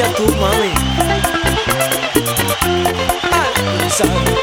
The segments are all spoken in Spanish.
escucha tú, mami. Ay, ¿sabes?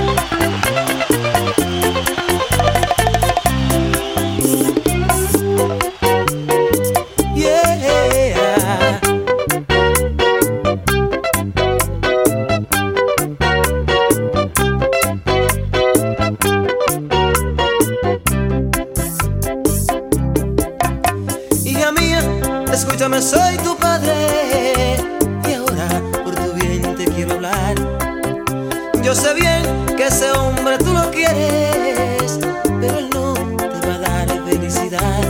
Escúchame, soy tu padre y ahora por tu bien te quiero hablar. Yo sé bien que ese hombre tú lo quieres, pero él no te va a dar felicidad.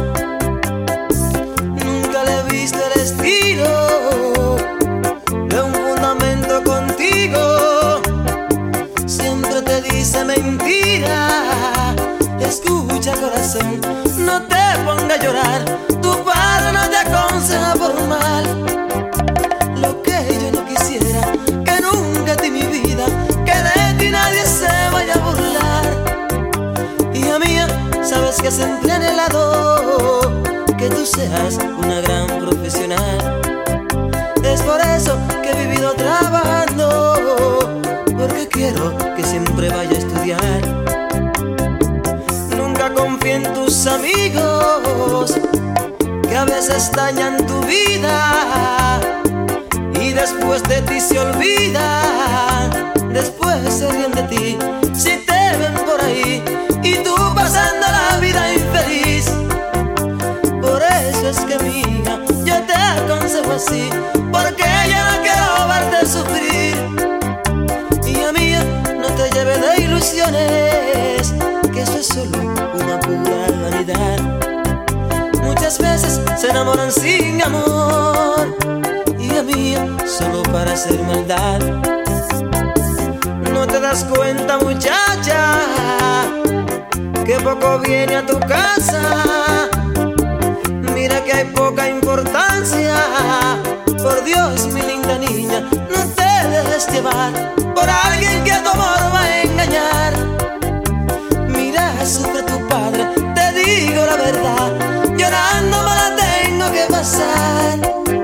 Nunca le he visto el estilo de un fundamento contigo. Siempre te dice mentira. Escucha, corazón, no te pongas a llorar. Tu padre no te aconseja por mal. Lo que yo no quisiera, que nunca de mi vida, que de ti nadie se vaya a burlar. Hija mía, sabes que siempre he anhelado que tú seas una gran profesional. Es por eso que he vivido trabajando, porque quiero que siempre vaya a estudiar. Nunca confíe en tus amigos, que a veces dañan tu vida y después de ti se olvidan. Después se ríen de ti si te ven por ahí y tú pasando la vida infeliz. Por eso es que mi hija, yo te aconsejo así, porque yo no quiero verte sufrir. Hija mía, no te lleves de ilusiones, que eso es solo una pura vanidad. Muchas veces se enamoran sin amor, hija mía, solo para hacer maldad. No te das cuenta, muchacha, que poco viene a tu casa. Mira que hay poca importancia. Por Dios, mi linda niña, no te dejes llevar por alguien que a tu amor va a engañar. Mira, sufre tu padre, te digo la verdad, llorando me la tengo que pasar.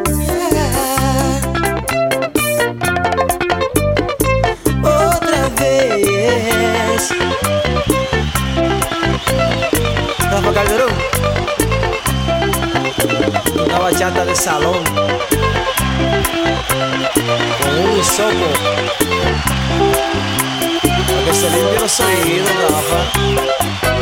Otra vez. Rafa Calderón, una bachata de salón con un hisopo para que se limpie los oídos, Rafa.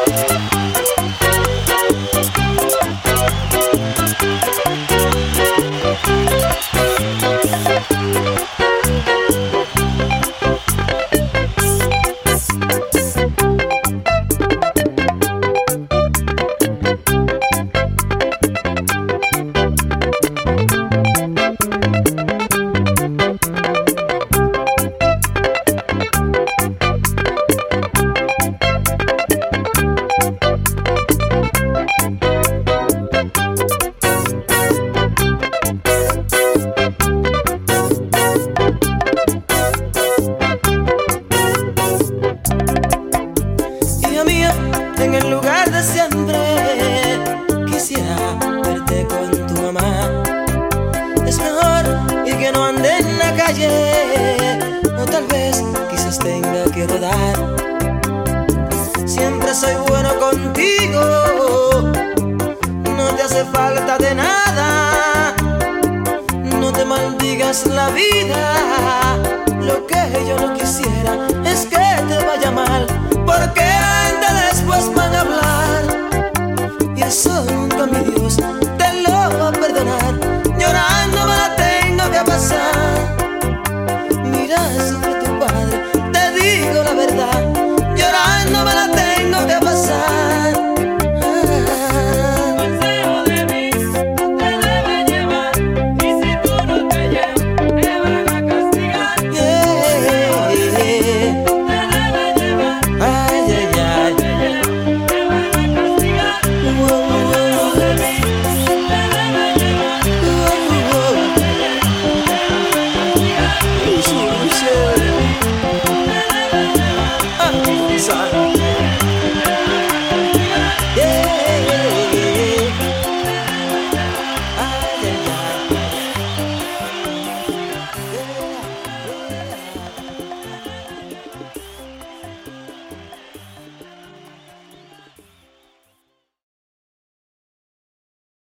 En el lugar de siempre quisiera verte con tu mamá. Es mejor y que no ande en la calle, o tal vez quizás tenga que rodar. Siempre soy bueno contigo, no te hace falta de nada. No te maldigas la vida, lo que yo no quisiera es que te vaya mal.